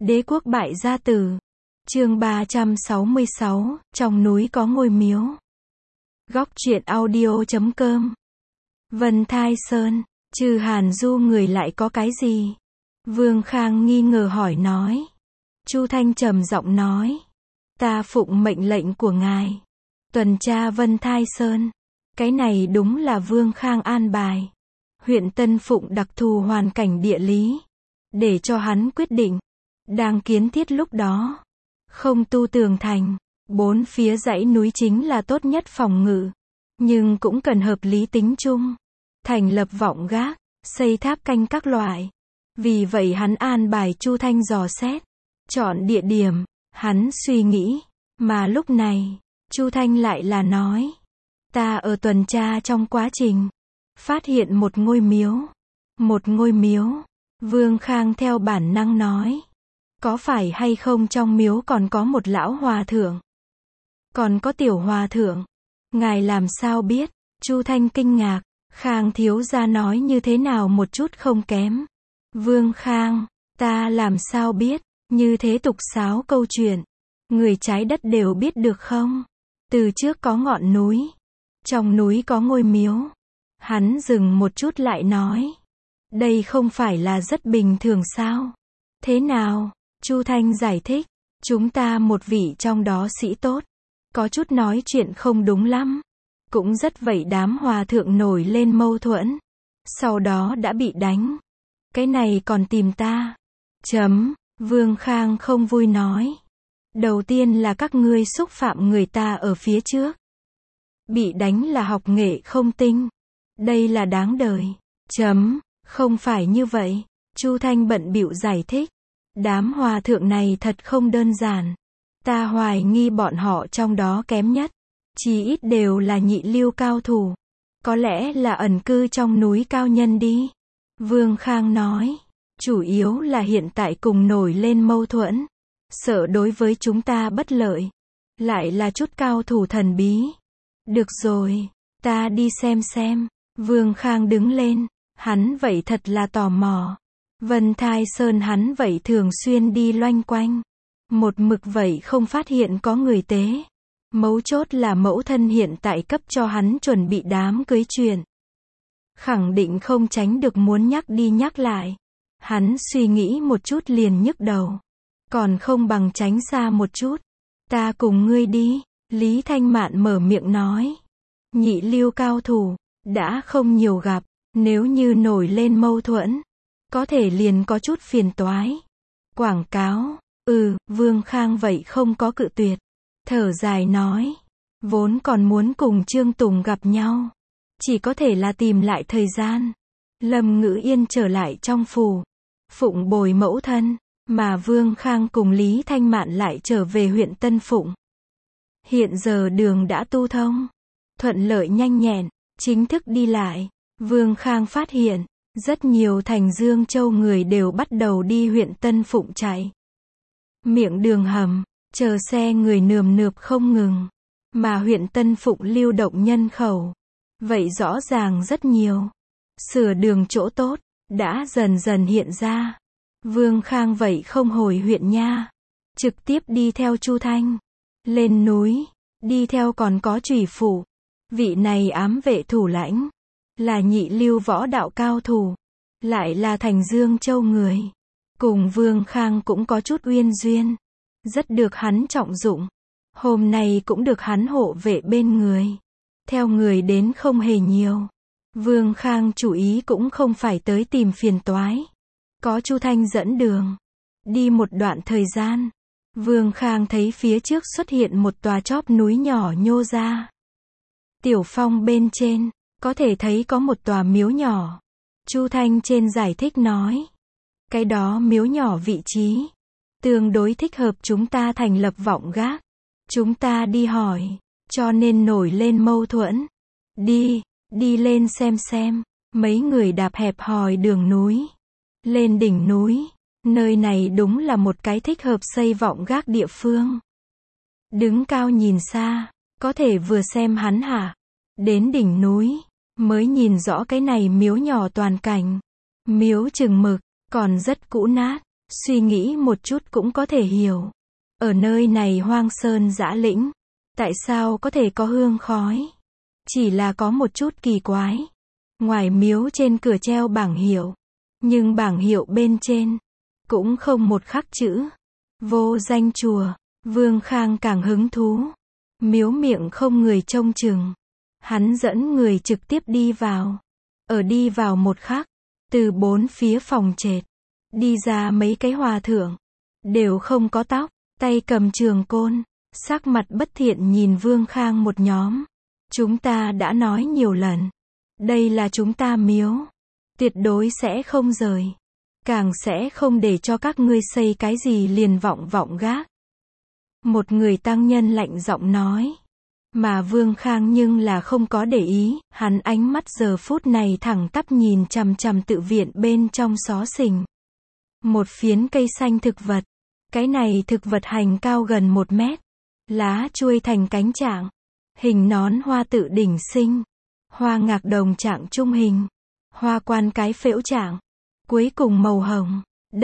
Đế quốc bại gia tử. Chương 366, trong núi có ngôi miếu. Góc truyện audio.com. Vân Thai Sơn, trừ Hàn Du người lại có cái gì? Vương Khang nghi ngờ hỏi nói. Chu Thanh trầm giọng nói. Ta phụng mệnh lệnh của ngài. Tuần tra Vân Thai Sơn. Cái này đúng là Vương Khang an bài. Huyện Tân Phụng đặc thù hoàn cảnh địa lý. Để cho hắn quyết định. Đang kiến thiết lúc đó. Không tu tường thành. Bốn phía dãy núi chính là tốt nhất phòng ngự. Nhưng cũng cần hợp lý tính chung. Thành lập vọng gác, xây tháp canh các loại. Vì vậy hắn an bài Chu Thanh dò xét. Chọn địa điểm, hắn suy nghĩ. Mà lúc này, Chu Thanh lại là nói. Ta ở tuần tra trong quá trình. Phát hiện một ngôi miếu. Một ngôi miếu. Vương Khang theo bản năng nói. Có phải hay không trong miếu còn có một lão hòa thượng? Còn có tiểu hòa thượng? Ngài làm sao biết? Chu Thanh kinh ngạc. Khang thiếu gia nói như thế nào một chút không kém. Vương Khang, ta làm sao biết? Như thế tục sáo câu chuyện. Người trái đất đều biết được không? Từ trước có ngọn núi. Trong núi có ngôi miếu. Hắn dừng một chút lại nói. Đây không phải là rất bình thường sao? Thế nào? Chu Thanh giải thích. Chúng ta một vị trong đó sĩ tốt. Có chút nói chuyện không đúng lắm. Cũng rất vậy đám hòa thượng nổi lên mâu thuẫn. Sau đó đã bị đánh. Cái này còn tìm ta. Vương Khang không vui nói. Đầu tiên là các ngươi xúc phạm người ta ở phía trước. Bị đánh là học nghệ không tinh. Đây là đáng đời. Không phải như vậy. Chu Thanh bận bịu giải thích. Đám hòa thượng này thật không đơn giản. Ta hoài nghi bọn họ trong đó kém nhất. Chí ít đều là nhị lưu cao thủ. Có lẽ là ẩn cư trong núi cao nhân đi. Vương Khang nói. Chủ yếu là hiện tại cùng nổi lên mâu thuẫn. Sợ đối với chúng ta bất lợi. Lại là chút cao thủ thần bí. Được rồi, ta đi xem. Vương Khang đứng lên. Hắn vậy thật là tò mò. Vân Thai Sơn hắn vậy thường xuyên đi loanh quanh. Một mực vậy không phát hiện có người tế. Mấu chốt là mẫu thân hiện tại cấp cho hắn chuẩn bị đám cưới chuyện. Khẳng định không tránh được muốn nhắc đi nhắc lại. Hắn suy nghĩ một chút liền nhức đầu. Còn không bằng tránh xa một chút. Ta cùng ngươi đi. Lý Thanh Mạn mở miệng nói. Nhị lưu cao thủ. Đã không nhiều gặp. Nếu như nổi lên mâu thuẫn. Có thể liền có chút phiền toái. Quảng cáo. Vương Khang vậy không có cự tuyệt. Thở dài nói. Vốn còn muốn cùng Trương Tùng gặp nhau. Chỉ có thể là tìm lại thời gian. Lâm Ngữ Yên trở lại trong phủ. Phụng bồi mẫu thân. Mà Vương Khang cùng Lý Thanh Mạn lại trở về huyện Tân Phụng. Hiện giờ đường đã tu thông. Thuận lợi nhanh nhẹn. Chính thức đi lại. Vương Khang phát hiện. Rất nhiều thành Dương Châu người đều bắt đầu đi huyện Tân Phụng chạy. Miệng đường hầm. Chờ xe người nườm nượp không ngừng. Mà huyện Tân Phụng lưu động nhân khẩu. Vậy rõ ràng rất nhiều. Sửa đường chỗ tốt. Đã dần dần hiện ra. Vương Khang vậy không hồi huyện nha. Trực tiếp đi theo Chu Thanh. Lên núi. Đi theo còn có Trùy Phủ. Vị này ám vệ thủ lãnh. Là nhị lưu võ đạo cao thủ. Lại là thành Dương Châu người. Cùng Vương Khang cũng có chút uyên duyên. Rất được hắn trọng dụng. Hôm nay cũng được hắn hộ vệ bên người. Theo người đến không hề nhiều. Vương Khang chủ ý cũng không phải tới tìm phiền toái. Có Chu Thanh dẫn đường. Đi một đoạn thời gian. Vương Khang thấy phía trước xuất hiện một tòa chóp núi nhỏ nhô ra. Tiểu phong bên trên. Có thể thấy có một tòa miếu nhỏ. Chu Thanh trên giải thích nói. Cái đó miếu nhỏ vị trí. Tương đối thích hợp chúng ta thành lập vọng gác. Chúng ta đi hỏi. Cho nên nổi lên mâu thuẫn. Đi lên xem. Mấy người đạp hẹp hòi đường núi. Lên đỉnh núi. Nơi này đúng là một cái thích hợp xây vọng gác địa phương. Đứng cao nhìn xa. Có thể vừa xem hắn hả. Đến đỉnh núi. Mới nhìn rõ cái này miếu nhỏ toàn cảnh. Miếu chừng mực. Còn rất cũ nát. Suy nghĩ một chút cũng có thể hiểu. Ở nơi này hoang sơn dã lĩnh, tại sao có thể có hương khói? Chỉ là có một chút kỳ quái. Ngoài miếu trên cửa treo bảng hiệu, nhưng bảng hiệu bên trên cũng không một khắc chữ vô danh chùa. Vương Khang càng hứng thú. Miếu miệng không người trông chừng. Hắn dẫn người trực tiếp đi vào. Ở đi vào một khắc, từ bốn phía phòng trệt đi ra mấy cái hòa thượng, đều không có tóc, tay cầm trường côn, sắc mặt bất thiện nhìn Vương Khang một nhóm. Chúng ta đã nói nhiều lần, đây là chúng ta miếu, tuyệt đối sẽ không rời, càng sẽ không để cho các ngươi xây cái gì liền vọng vọng gác. Một người tăng nhân lạnh giọng nói. Mà Vương Khang nhưng là không có để ý, hắn ánh mắt giờ phút này thẳng tắp nhìn chằm chằm tự viện bên trong xó xình. Một phiến cây xanh thực vật. Cái này thực vật hành cao gần 1 mét. Lá chuôi thành cánh trạng. Hình nón hoa tự đỉnh sinh. Hoa ngạc đồng trạng trung hình. Hoa quan cái phễu trạng. Cuối cùng màu hồng.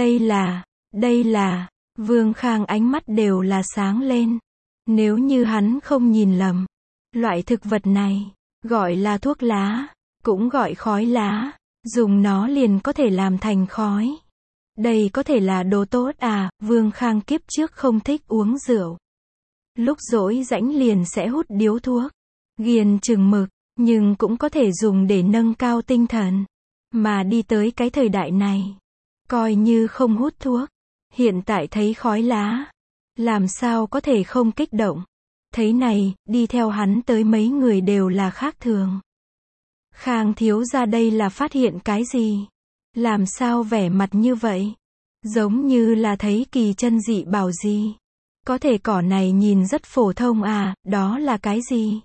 Đây là, Vương Khang ánh mắt đều là sáng lên. Nếu như hắn không nhìn lầm, loại thực vật này, gọi là thuốc lá, cũng gọi khói lá, dùng nó liền có thể làm thành khói. Đây có thể là đồ tốt à? Vương Khang kiếp trước không thích uống rượu. Lúc rỗi rãnh liền sẽ hút điếu thuốc, ghiền chừng mực, nhưng cũng có thể dùng để nâng cao tinh thần. Mà đi tới cái thời đại này, coi như không hút thuốc, hiện tại thấy khói lá, làm sao có thể không kích động. Thấy này, đi theo hắn tới mấy người đều là khác thường. Khang thiếu gia đây là phát hiện cái gì? Làm sao vẻ mặt như vậy? Giống như là thấy kỳ chân dị bảo gì? Có thể cỏ này nhìn rất phổ thông à, đó là cái gì?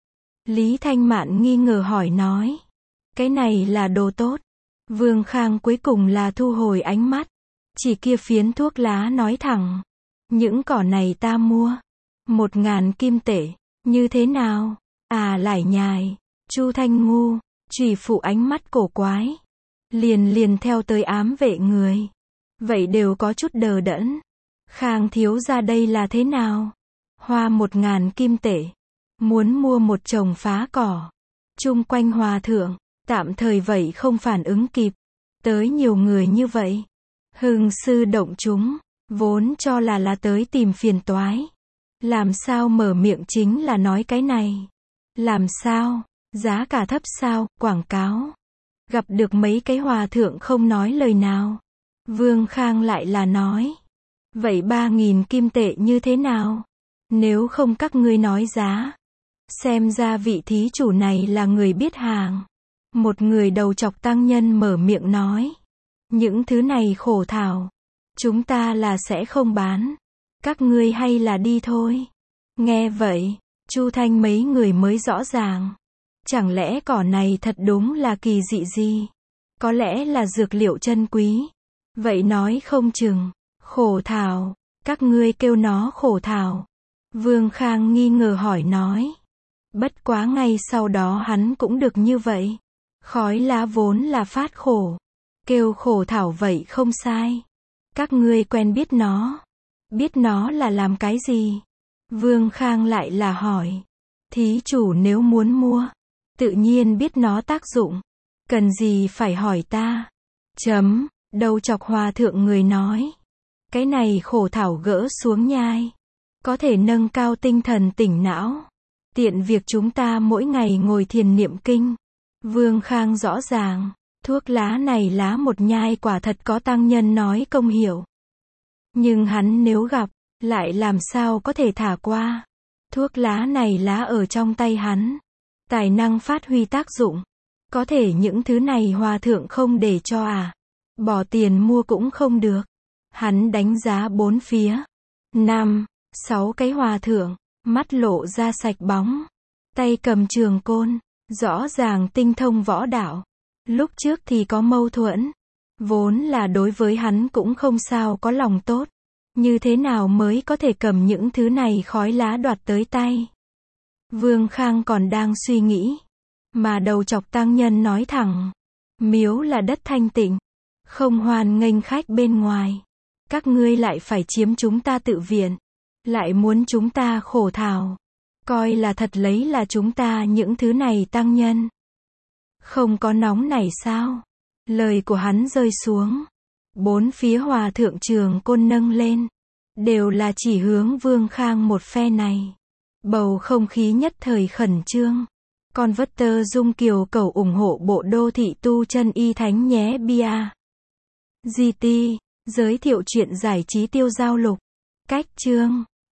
Lý Thanh Mạn nghi ngờ hỏi nói. Cái này là đồ tốt. Vương Khang cuối cùng là thu hồi ánh mắt. Chỉ kia phiến thuốc lá nói thẳng. Những cỏ này ta mua 1.000 kim tệ, như thế nào? À lải nhải, Chu Thanh ngu, Trùy Phụ ánh mắt cổ quái. Liền theo tới ám vệ người. Vậy đều có chút đờ đẫn. Khang thiếu gia đây là thế nào? Hoa 1.000 kim tệ. Muốn mua một chồng phá cỏ. Chung quanh hòa thượng, tạm thời vậy không phản ứng kịp. Tới nhiều người như vậy. Hưng sư động chúng. Vốn cho là tới tìm phiền toái. Làm sao mở miệng chính là nói cái này. Làm sao? Giá cả thấp sao? Quảng cáo. Gặp được mấy cái hòa thượng không nói lời nào. Vương Khang lại là nói. Vậy 3.000 kim tệ như thế nào? Nếu không các ngươi nói giá. Xem ra vị thí chủ này là người biết hàng. Một người đầu chọc tăng nhân mở miệng nói. Những thứ này khổ thảo. Chúng ta là sẽ không bán. Các ngươi hay là đi thôi. Nghe vậy, Chu Thanh mấy người mới rõ ràng. Chẳng lẽ cỏ này thật đúng là kỳ dị gì? Có lẽ là dược liệu chân quý. Vậy nói không chừng. Khổ thảo. Các ngươi kêu nó khổ thảo. Vương Khang nghi ngờ hỏi nói. Bất quá ngay sau đó hắn cũng được như vậy. Khói lá vốn là phát khổ. Kêu khổ thảo vậy không sai. Các ngươi quen biết nó. Biết nó là làm cái gì? Vương Khang lại là hỏi. Thí chủ nếu muốn mua, tự nhiên biết nó tác dụng. Cần gì phải hỏi ta? Đầu chọc hòa thượng người nói. Cái này khổ thảo gỡ xuống nhai. Có thể nâng cao tinh thần tỉnh não. Tiện việc chúng ta mỗi ngày ngồi thiền niệm kinh. Vương Khang rõ ràng. Thuốc lá này lá một nhai quả thật có tăng nhân nói công hiệu. Nhưng hắn nếu gặp, lại làm sao có thể thả qua. Thuốc lá này lá ở trong tay hắn. Tài năng phát huy tác dụng. Có thể những thứ này hòa thượng không để cho à. Bỏ tiền mua cũng không được. Hắn đánh giá bốn phía. 5, 6 cái hòa thượng. Mắt lộ ra sạch bóng. Tay cầm trường côn. Rõ ràng tinh thông võ đạo. Lúc trước thì có mâu thuẫn. Vốn là đối với hắn cũng không sao có lòng tốt. Như thế nào mới có thể cầm những thứ này khói lá đoạt tới tay? Vương Khang còn đang suy nghĩ. Mà đầu chọc tăng nhân nói thẳng. Miếu là đất thanh tịnh. Không hoan nghênh khách bên ngoài. Các ngươi lại phải chiếm chúng ta tự viện. Lại muốn chúng ta khổ thảo. Coi là thật lấy là chúng ta những thứ này tăng nhân. Không có nóng này sao? Lời của hắn rơi xuống. Bốn phía hòa thượng Trường Côn nâng lên. Đều là chỉ hướng Vương Khang một phe này. Bầu không khí nhất thời khẩn trương. Con vất tơ dung kiều cầu ủng hộ bộ đô thị tu chân y thánh nhé bia. GT, giới thiệu chuyện giải trí tiêu giao lục. Cách chương.